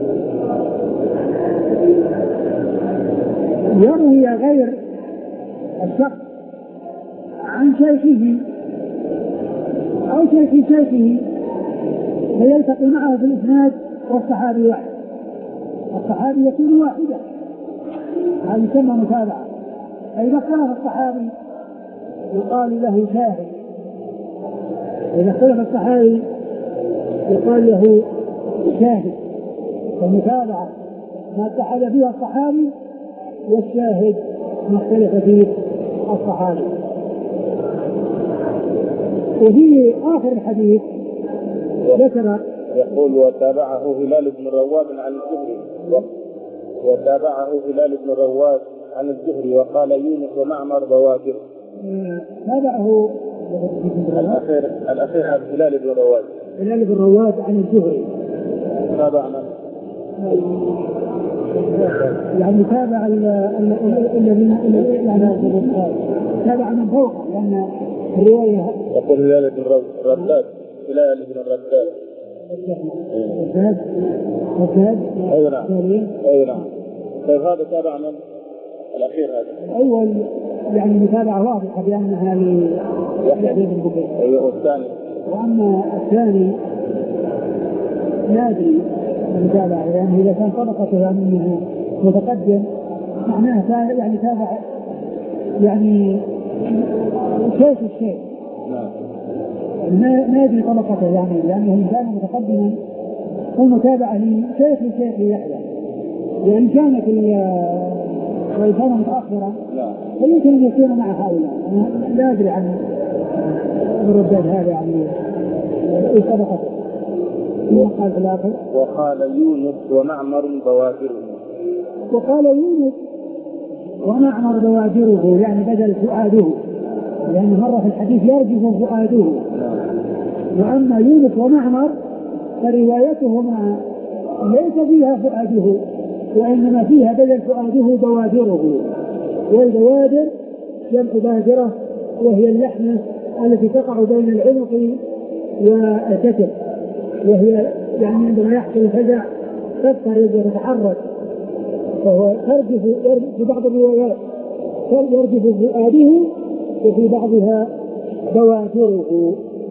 يروي غير الشخص عن شيخه أو شيخ شيخه فيلتقي معه في الإسناد والصحابي واحد، الصحابي يكون واحدا، هذا يسمى متابعة. فإذا اختلف الصحابي يقال له شاهد، إذا اختلف الصحابي يقال له شاهد. فالمتابعة ما اتحد فيها الصحابي، والشاهد ما اختلف فيه الصحابي. وفي آخر الحديث ذكر يقول وتابعه هلال بن رواد عن الزهري وتابعه هلال بن رواد عن الزهري وقال يونس ومعمر بوادر. تابعه الأخير الأخير عن هلال بن رواد هلال بن رواد عن الزهري تابع من؟ يعني تابع الذين يعني تابع من فوقه، لأن الرواية يقول هلال بن الرداد هلال بن الرداد الرداد الرداد أي نعم أي نعم. طيب هذا تابع من الأخير هذا؟ أول يعني متابعة واضحة بأنها ليحيى بن بكير. أيوه. والثاني؟ وأما الثاني لا أدري المتابعة، يعني إذا كان طبقته يعني متقدم معناه يعني تابع يعني شيء الشيء ما ما يدري طبقته، يعني لأنه إن كان متقدما والمتابعة لشيخ الشيخ يحيى، وإن كانت وإن كان متأخرا فيمكن أن يكون مع هؤلاء. لا أدري عن الرداد هذا يعني إيش طبقته. وقال في الآخر وقال يونس ومعمر بوادره. وقال يونس ومعمر بوادره يعني بدل فؤاده، لأن مرة في الحديث يرجف فؤاده. وأما يونس ومعمر فروايتهما ليس فيها فؤاده، وإنما فيها بدل فؤاده بوادره. والبوادر جمع بادرة، وهي اللحمة التي تقع بين العنق والكتف، وهي يعني عندما يحصل الفزع تضطرب وتتحرك، فهو ترجف في بعض الروايات يرجف فؤاده وفي بعضها بوادره.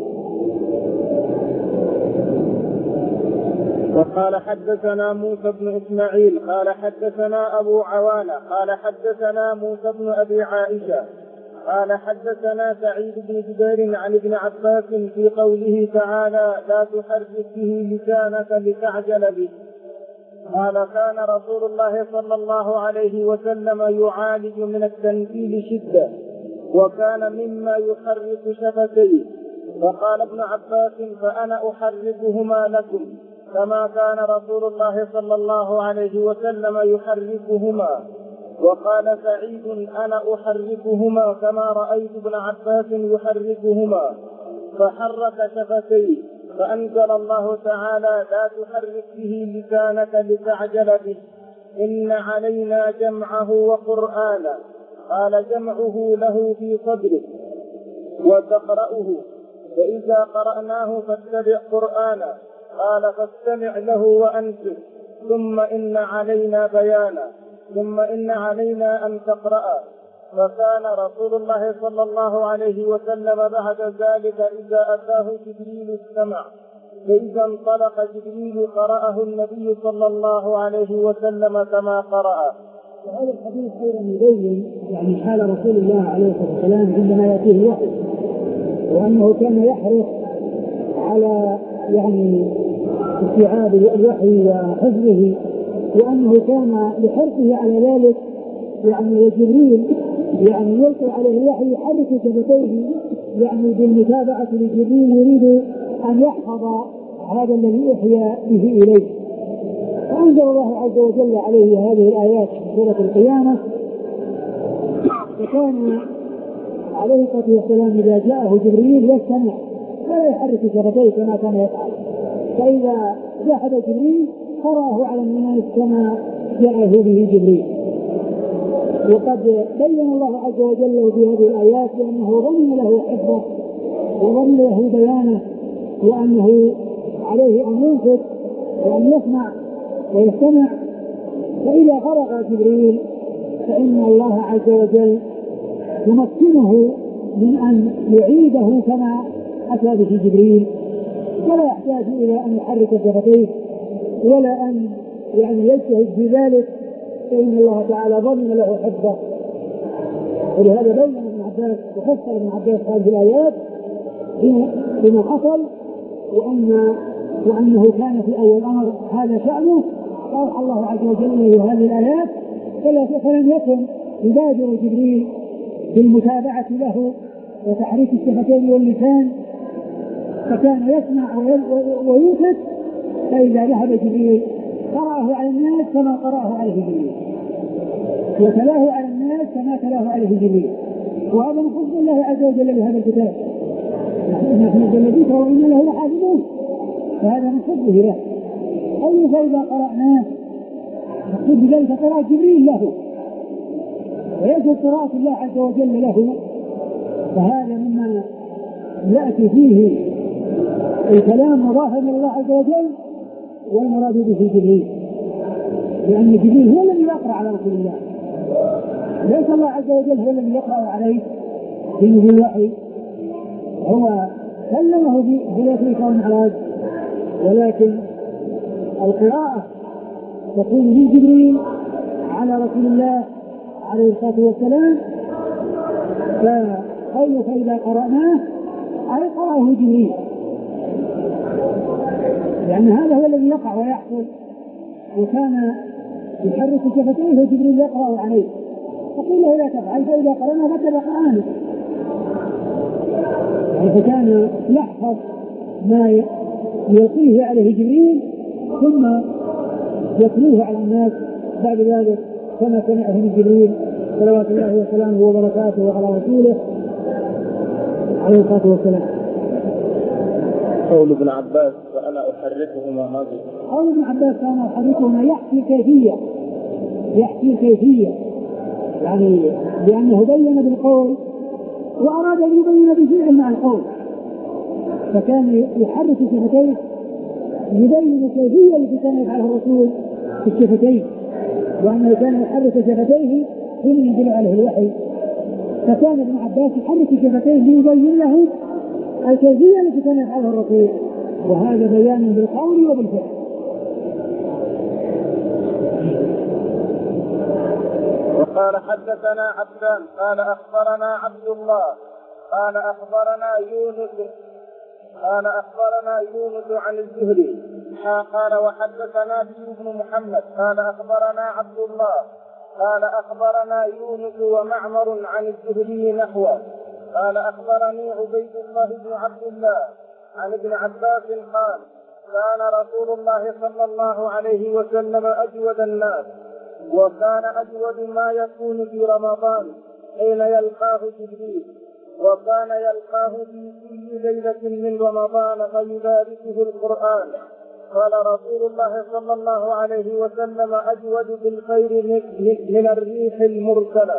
وقال حدثنا موسى بن إسماعيل قال حدثنا أبو عوانة قال حدثنا موسى بن أبي عائشة قال حدثنا سعيد بن جبير عن ابن عباس في قوله تعالى لا تحرك به لسانك لتعجل به. قال كان رسول الله صلى الله عليه وسلم يعالج من التنكيل شدة، وكان مما يحرك شفتيه. فقال ابن عباس فأنا أحركهما لكم كما كان رسول الله صلى الله عليه وسلم يحركهما. وقال سعيد أنا أحركهما كما رأيت ابن عباس يحركهما، فحرك شفتيه. فأنزل الله تعالى لا تحرك به لسانك لتعجل به إن علينا جمعه وقرآنه. قال جمعه له في صدره وتقرأه، فإذا قرأناه فاتبع قرآنه. قال فاستمع له وأنصت، ثم إن علينا بيانه، ثم إن علينا أن تقرأ. فكان رسول الله صلى الله عليه وسلم بعد ذلك إذا أتاه جبريل استمع، فإذا انطلق جبريل قرأه النبي صلى الله عليه وسلم كما قرأ. وهذا الحديث أيضا يبين يعني حال رسول الله عليه الصلاة والسلام عندما يأتيه الوحي، وأنه كان يحرص على يعني استيعاب الوحي وحفظه، وأنه كان لحرصه على ذلك يعني جبريل يعني يلقي عليه الوحي يحرك شفتيه يعني بالمتابعة لجبريل يريد أن يحفظ هذا الذي أوحي به إليه. فأنزل الله عز وجل عليه هذه الآيات في سورة القيامة. وكان عليه الصلاة والسلام إذا جاءه جبريل يستمع ولا يحرك شفتيه كما كان يفعل، فإذا ذهب جبريل قرأه على الناس كما جاءه به جبريل. وقد بين الله عز وجل في هذه الآيات بأنه ضمن له حفظه وضمن له بيانه، وأنه عليه أن ينصت وأن يسمع ويستمع. فإذا فرغ جبريل فإن الله عز وجل يمكنه من أن يعيده كما أتى به جبريل، ولا يحتاج إلى أن يحرك شفتيه ولا أن يعني يجتهد في ذلك، فإن الله تعالى ضمن له حفظه. ولهذا بين ابن عباس وفسر ابن عباس هذه الآيات بما حصل، وأن وأنه كان في أول الأمر هذا شأنه، فأوحى الله عز وجل له هذه الآيات، فلم يكن يبادر جبريل بالمتابعة له وتحريك الشفتين واللسان، فكان يسمع وينصت. فإذا ذهب جبريل قرأه على الناس كما قرأه عليه جبريل، وتلاه على الناس كما تلاه عليه جبريل. وهذا من فضل الله عز وجل لهذا الكتاب، نحن نزلنا الذكر وإنا له لحافظون، فهذا من فضله له. أي فإذا قرأناه نقول بذلك قراءة جبريل له وليس قراءة الله عز وجل له. فهذا مما يأتي فيه الكلام مضافا إلى الله عز وجل والمراد به جبريل، لأن جبريل هو الذي يقرأ على رسول الله، ليس الله عز وجل هو الذي يقرأ عليه في الوحي، هو كلمه في الإسراء والمعراج، ولكن القراءة تكون من جبريل على رسول الله عليه الصلاة والسلام. فقوله فإذا قرأناه أي قرأه جبريل، لأن هذا هو الذي يقع ويحصل، وكان يحرك شفتيه وجبريل يقرأ عليه، فقل له لا تفعل فإذا قرأنا بكى قرآنه، يعني فكان يحفظ ما يلقيه عليه جبريل ثم يتلوه على الناس بعد ذلك كما سمعه من جبريل صلوات الله وسلامه وبركاته على رسوله عليه الصلاة والسلام. قول ابن عباس وأنا أحركهما هذه، قول ابن عباس أنا أحركهما يحكي كيفية يحكي كيفية يعني لأنه بين بالقول وأراد أن يبين بفعل مع القول، فكان يحرك شفتيه يبين الكيفية التي كان يفعلها الرسول في الشفتين، وأنه كان يحرك شفتيه حين ينزل عليه الوحي، فكان ابن عباس يحرك شفتيه ليبين له الكيفية التي كان يفعلها الرسول، وهذا بيان بالقول وبالفعل. وقال حدثنا عبدان قال أخبرنا عبد الله قال أخبرنا يونس قال أخبرنا يونس عن الزهري قال وحدثنا بن بن محمد قال أخبرنا عبد الله قال أخبرنا يونس ومعمر عن الزهري نحوه قال أخبرني عبيد الله بن عبد الله عن ابن عباس قال كان رسول الله صلى الله عليه وسلم أجود الناس، وكان أجود ما يكون في رمضان حين يلقاه جبريل، وكان يلقاه في كل ليلة من رمضان فيدارسه القرآن. قال رسول الله صلى الله عليه وسلم أجود بالخير من الريح المرسلة.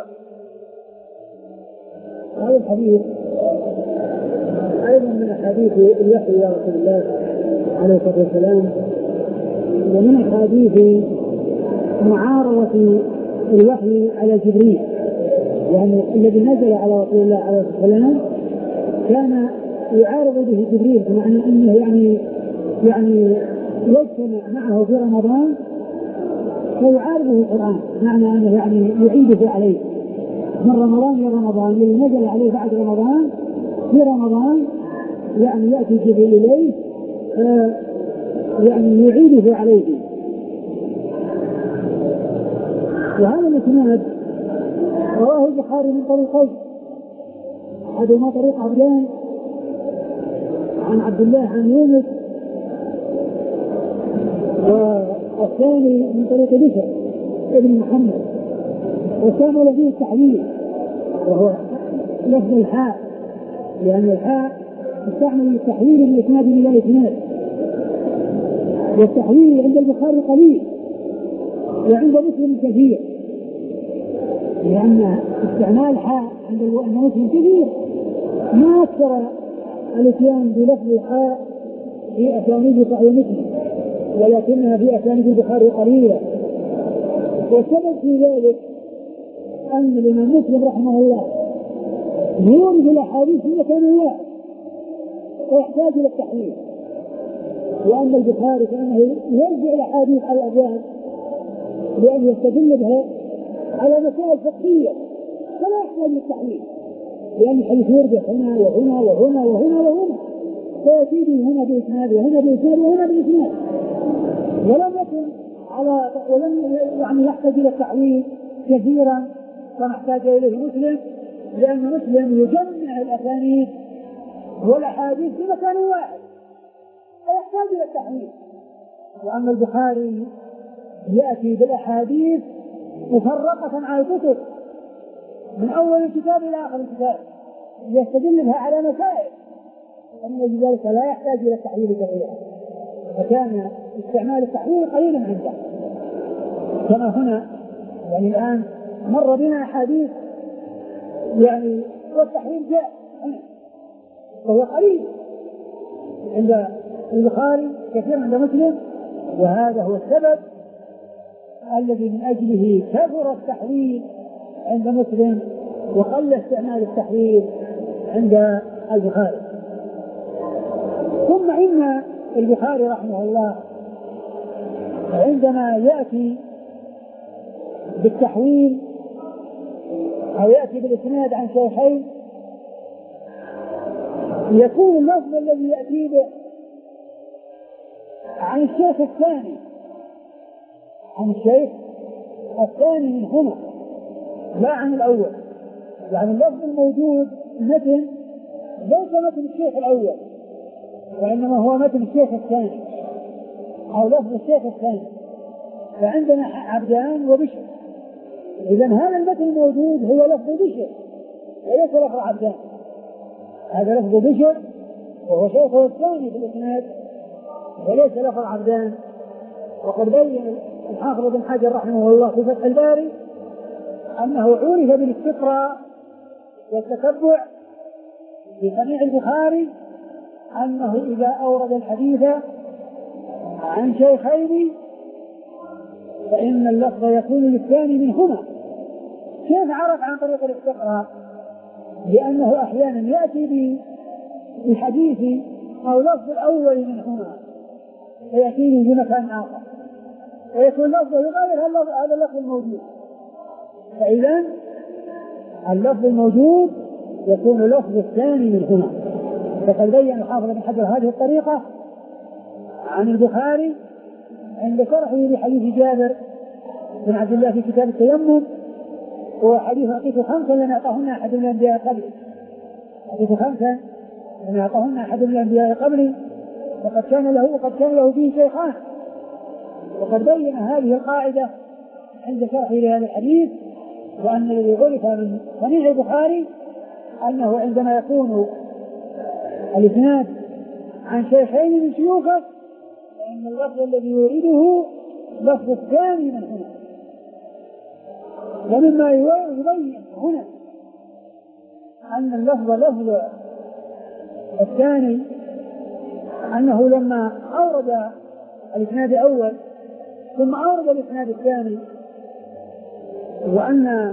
هذا الحديث أيضا من أحاديث الوحي يا رسول الله عليه الصلاة والسلام، ومن أحاديث معارضة الوحي على جبريل، يعني الذي نزل على رسول الله عليه الصلاة والسلام كان يعارض به جبريل، بمعنى أنه يعني يعني يجتمع معه في رمضان فيعارضه القرآن، بمعنى أنه يعني يعيده عليه من رمضان إلى رمضان، الذي نزل عليه بعد رمضان في رمضان يعني يأتي جبريل إليه يعني يعيده عليه. وهذا الإسناد رواه البخاري من طريقين، أحدهما طريق عبدان عن عبد الله عن يونس، والثاني من طريق بشر ابن محمد، وشامل فيه التحليل وهو لفظ الحاء، لأن الحاء يستعمل للتحويل من إسناد إلى إسناد، والتحويل عند البخاري قليل وعند مسلم كثير، لأن استعمال حاء عند مسلم كثير، ما أكثر الاتيان بلفظ الحاء في أسانيد صحيح مسلم، ولكنها في أسانيد البخاري قليلة. والسبب في ذلك أن الإمام مسلم رحمه الله يورد الأحاديث في مكان واحد ويحتاج إلى التحويل، وأن البخاري كأنه يرجع الأحاديث على الأبواب لأن يستدل بها على مسائل فقهية فلا يحتاج للتحويل، لأن الحديث يرجع هنا وهنا وهنا وهنا وهنا، فيزيد هنا بإسناد وهنا بإسناد وهنا بإسناد، ولم يكن على ولم يعني يحتاج إلى التحويل كثيرا كما احتاج إليه مسلم، لأن مسلم يجمع الأسانيد والأحاديث في مكان واحد فيحتاج إلى التحويل. وأما البخاري يأتي بالأحاديث مفرقة على الكتب من أول الكتاب إلى آخر الكتاب يستدل بها على مسائل، ومن ذلك لا يحتاج إلى التحويل كثيرا. فكان استعمال التحويل قليلا عنده، كما هنا يعني الآن مر بنا أحاديث يعني والتحويل جاء هنا وهو قليل عند البخاري كثير عند مسلم، وهذا هو السبب الذي من أجله كثر التحويل عند مسلم وقل استعمال التحويل عند البخاري. ثم إن البخاري رحمه الله عندما يأتي بالتحويل أو يأتي بالإسناد عن شيخين يكون اللفظ الذي يأتي به عن الشيخ الثاني عن الشيخ الثاني منهما لا عن الأول. يعني اللفظ الموجود متن ليس متن الشيخ الأول وإنما هو متن الشيخ الثاني أو لفظ الشيخ الثاني. فعندنا عبدان وبشر، إذن هذا المتن الموجود هو لفظ بشر وليس لفظ عبدان. هذا لفظ بشر وهو شيخه الثاني في الإسناد وليس لفظ عبدان. وقد بين الحافظ بن حجر رحمه الله في فتح الباري أنه عرف بالاستقراء والتتبع في صنيع البخاري أنه إذا أورد الحديث عن شيخين فإن اللفظ يكون للثاني منهما. كيف عرف عن طريق الاستقراء؟ لأنه أحيانا يأتي بالحديث أو لفظ الأول منهما فيأتيه في مكان آخر ويكون لفظه يغير هذا اللفظ الموجود. فإذا اللفظ الموجود يكون لفظ الثاني منهما. فقد بين الحافظ بن حجر هذه الطريقة عن البخاري عند شرحه لحديث جابر بن عبد الله في كتاب التيمم، وحديث أعطيت خمسا لم يعطهن أحد من الأنبياء قبلي. حديث خمسا لم يعطهن أحد من الأنبياء قبلي وقد كان له وقد كان له فيه شيخان. وقد بين هذه القاعدة عند شرحه لهذا الحديث، وأن الذي عرف من صنيع البخاري أنه عندما يكون الإسناد عن شيخين من شيوخه فإن اللفظ الذي يريده لفظ الثاني من هنا. ومما يبين هنا أن اللفظ لفظ الثاني أنه لما أورد الإسناد الأول ثم أورد الإسناد الثاني، وأن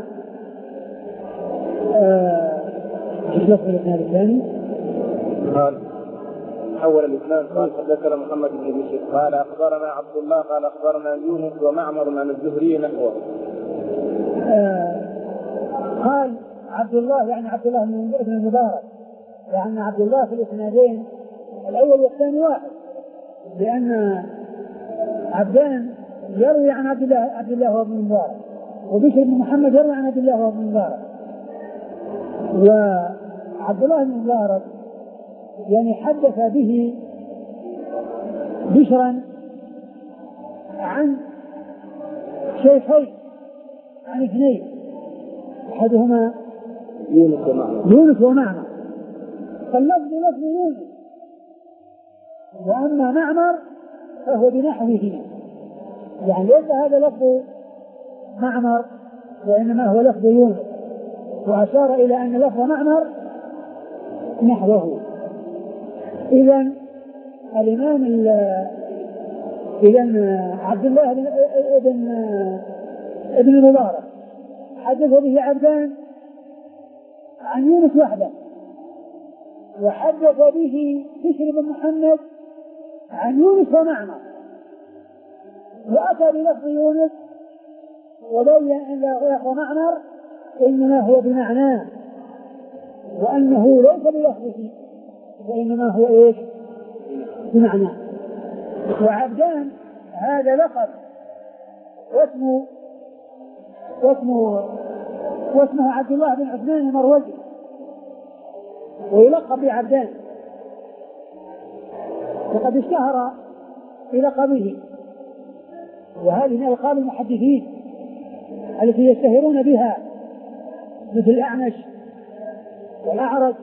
ايش لفظ الإسناد الثاني؟ قال حول الإسلام قال حدثنا محمد بن بشير قال أخبرنا عبد الله قال أخبرنا يونس ومعمر عن الزهري نحوه. آه قال عبد الله يعني عبد الله بن المبارك، يعني عبد الله في الإسنادين الأول والثاني واحد، لأن عبدان يروي عن عبد الله عبد الله وابن المبارك، وبشر بن محمد يروي عن عبد الله وابن المبارك. وعبد الله بن المبارك يعني حدث به بشرا عن شيخين عن اثنين، احدهما يونس ومعمر يونس ومعمر فاللفظ لفظ يونس، واما معمر فهو بنحوه، يعني ليس هذا لفظ معمر وانما هو لفظ يونس، واشار الى ان لفظ معمر نحوه. إذن الإمام إذن عبد الله بن ابن ابن المبارك حدث به عبدان عن يونس وحده، وحدث به بشر بن محمد عن يونس ومعمر، وأتى بلفظ يونس وبين أن لفظ معمر إنما هو بمعناه وأنه ليس بلفظه وإنما هو إيش بمعنى. وعبدان هذا لقب واسمه واسمه واسمه عبد الله بن عثمان المروزي ويلقب بعبدان، وقد اشتهر في لقبه، وهذه من ألقاب المحدثين التي يشتهرون بها مثل الأعمش والأعرج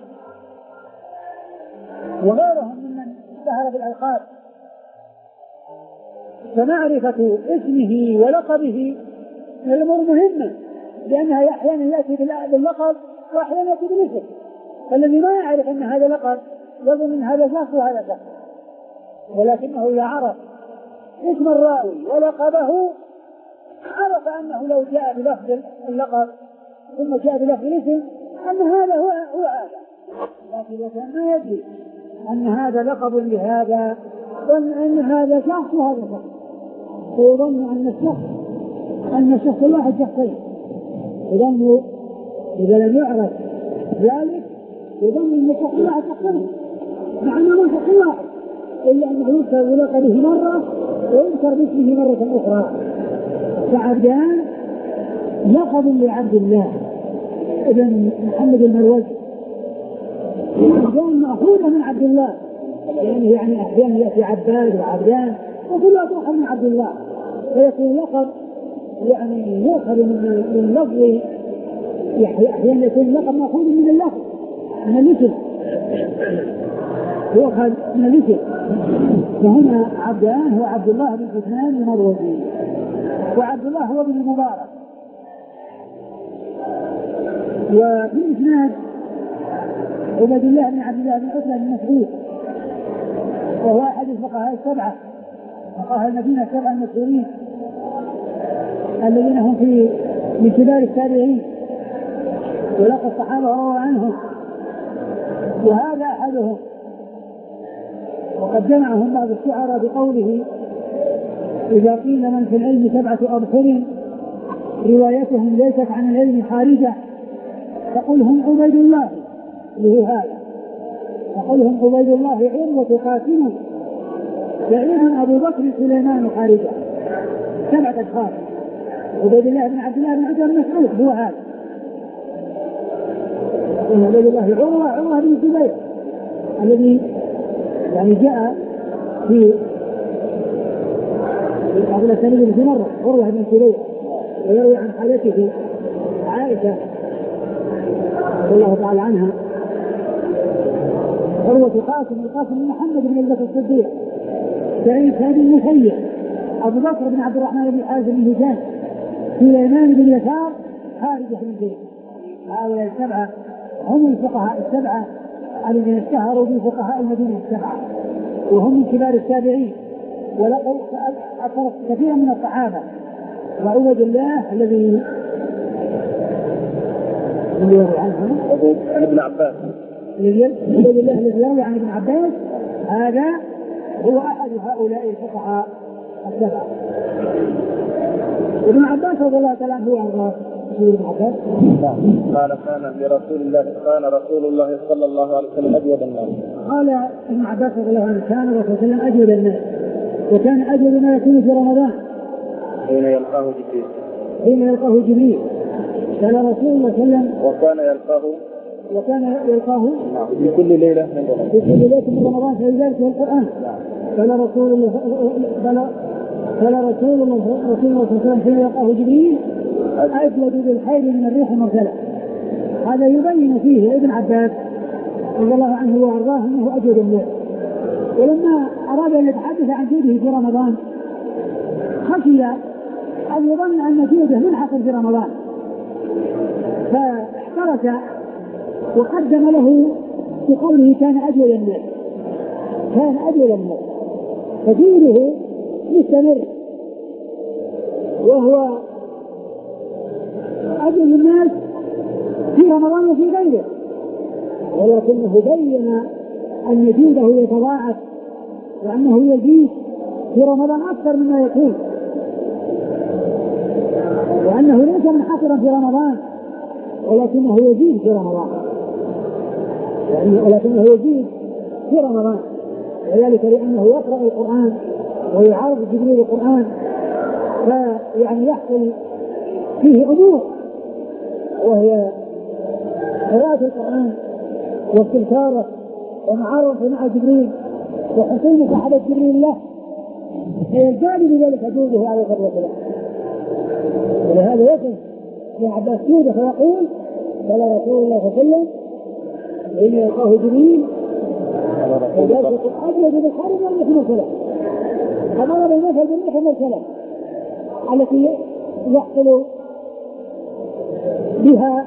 وغيرهم ممن اشتهر بالألقاب. فمعرفة اسمه ولقبه من الأمور مهمة، لأنها أحيانا يأتي باللقب وأحيانا يأتي بالاسم، فالذي ما يعرف أن هذا لقب يظن أن هذا شخص وهذا شخص، ولكنه إذا عرف اسم الراوي ولقبه عرف أنه لو جاء بلفظ اللقب ثم جاء بلفظ الاسم أن هذا هو هو هذا. لكن إذا كان ما يدري أن هذا لقب لهذا ظن أن هذا شخص وهذا شخص، فيظن أن الشخص أن الشخص الواحد شخصين، يظن إذا لم يعرف ذلك يظن أن الشخص الواحد شخصين مع أنه ما شخص واحد، إلا أنه يذكر بلقبه مرة ويذكر باسمه مرة أخرى. فعبدان لقب لعبد الله ابن محمد المروزي، عبدان مأخوذة من عبد الله، يعني يعني أحيانا يأتي عباد وعبدان وكلها تؤخذ من عبد الله، فيكون لقب يعني يؤخذ من من لفظ، أحيانا يكون لقب مأخوذ من اللفظ من الاسم، يؤخذ من الاسم. فهنا عبدان هو عبد الله بن عثمان المروزي، وعبد الله هو ابن المبارك. وفي الإسناد عبد الله بن عبد الله بن عثمان بن مسعود، وهو أحد الفقهاء السبعة، فقهاء المدينة السبعة المشهورين الذين هم في من كبار التابعين ولقى الصحابة رووا عنهم، وهذا أحدهم. وقد جمعهم بعض الشعراء بقوله: إذا قيل من في العلم سبعة أبحر روايتهم ليست عن العلم خارجة فقل هم عبيد الله، اللي هذا، فقل هم عبيد الله عروة قاسم سعيد أبو بكر سليمان خارجة. سبعة أشخاص، عبيد الله بن عبد الله بن عبد الله مسعود هو هذا، عبيد الله عروة عروة بن الزبير الذي يعني جاء في بعض الأسانيد في مرة عروة بن الزبير، ويروي عن حالته عائشة رضي الله تعالى عنها عروة قاسم القاسم بن محمد بن أبي بكر الصديق، سعيد بن المسيب، أبو بكر بن عبد الرحمن بن حارث بن هشام، سليمان بن يسار، خارجة بن زيد. هؤلاء السبعة هم الفقهاء السبعة الذين اشتهروا بفقهاء المدينة السبعة، وهم من كبار التابعين ولقوا أكثر كثيرا من الصحابة. وعبد الله الذي يروي عنه عن ابن عباس، عبد الله الذي يروي عن ابن عباس، هذا هو أحد هؤلاء الفقهاء السبعة. ابن عباس رضي الله تعالى عنه هو أرضاه ابن عباس قال كان لرسول الله كان رسول الله صلى الله عليه وسلم أجود الناس. قال ابن عباس رضي الله عنه كان الرسول صلى الله عليه وسلم أجود الناس، وكان أجود ما يكون في رمضان حين يلقاه جبريل حين يلقاه جبريل كان رسول الله صلى الله عليه وسلم وكان يلقاه وكان يلقاه في كل ليلة من رمضان في كل ليلة من رمضان في ذلك القرآن. قال رسول الله قال قال رسول الله رسول الله صلى الله عليه وسلم حين يلقاه جبريل أجود بالخير من الريح المرسلة. هذا يبين فيه ابن عباس رضي الله عنه وأرضاه أنه أجود الناس. ولما أراد أن يتحدث عن جوده في رمضان خشي أن يظن أن جوده منحصر في رمضان، فاحترس وقدم له بقوله كان أجود الناس، كان أجود الناس، فجوده مستمر وهو أجود الناس في رمضان وفي غيره، ولكنه بين أن جوده يتضاعف وأنه يزيد في رمضان أكثر مما يكون، وأنه ليس منحصرا في رمضان ولكنه يزيد في رمضان، يعني ولكنه يزيد في رمضان، وذلك لأنه يقرأ القرآن ويعارض جبريل القرآن، فيعني يحصل فيه أمور وهي قراءة القرآن واستنكاره ومعارضة مع جبريل وحصول صحابة جبريل له، فيزداد بذلك جوده عليه الصلاة والسلام. ولهذا يصف ابن عباس جوده فيقول قال رسول الله صلى الله عليه وسلم حين يلقاه جبريل وذلك أجود بالخير من الريح المرسلة. فضرب المثل بالريح المرسلة التي يحصل بها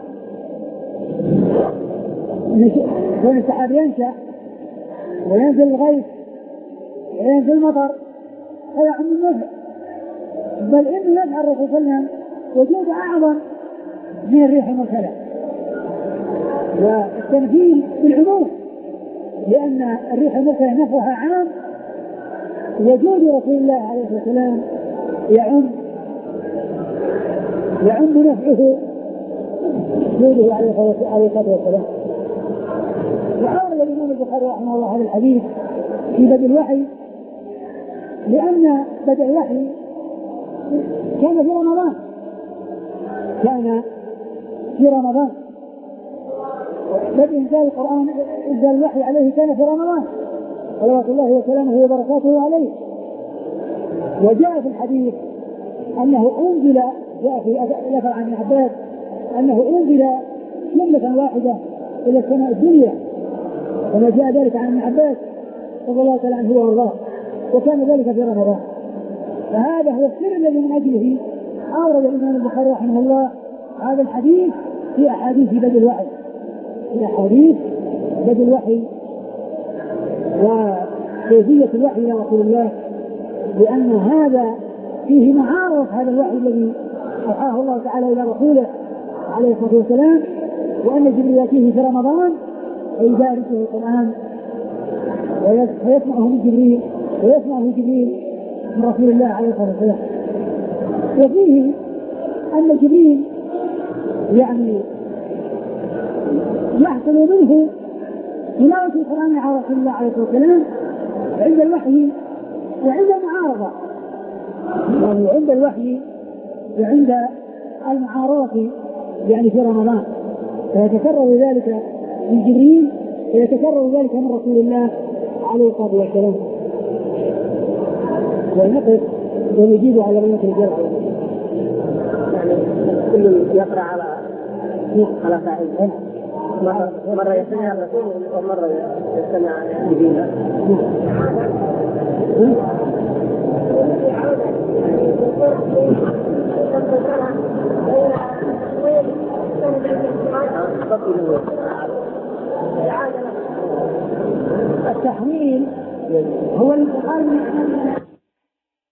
كون السحاب ينشأ وينزل الغيث وينزل المطر فيعم النفع، بل إن يدعى الرسول صلى الله عليه وسلم وجود أعظم من الريح المرسلة، والتمثيل بالعموم، لأن الريح المرسلة نفعها عام، وجود رسول الله عليه الصلاة والسلام يعم يعم نفعه وجوده عليه الصلاة والسلام. وحاول الإمام البخاري رحمه الله هذا الحديث في بدء الوحي، لأن بدء الوحي كان في رمضان كان في رمضان بدء إنزال القرآن إنزال الوحي عليه كان في رمضان صلوات الله وسلامه وبركاته عليه. وجاء في الحديث أنه أنزل، جاء في أثر عن ابن عباس أنه أنزل جملة واحدة إلى السماء الدنيا، وما جاء ذلك عن ابن عباس رضي الله تعالى عنه وارضاه، وكان ذلك في رمضان. فهذا هو السر الذي من أجله أورد الإمام البخاري رحمه الله هذا الحديث في أحاديث بدء الوحي، في أحاديث بدء الوحي وكيفية الوحي إلى رسول الله، لأن هذا فيه معارض هذا الوحي الذي أوحاه الله تعالى إلى رسوله عليه الصلاة والسلام، وأن جبريل يأتيه في رمضان ويدارسه القرآن ويسمعه من جبريل ويسمعه جبريل من رسول الله عليه الصلاة والسلام. وفيه أن جبريل يعني يحصل منه تلاوة القرآن على رسول الله عليه الصلاة والسلام عند الوحي وعند المعارضة، يعني عند الوحي وعند المعارضة يعني في رمضان، فيتكرر ذلك من جبريل ويتكرر ذلك من رسول الله عليه الصلاة والسلام. ونقف ونجيب على بنات الجرع، يعني كل يقرأ على على فاعل، مرة مرة يستمع الرسول ومرة يستمع جبريل. التحويل هو الانتقال من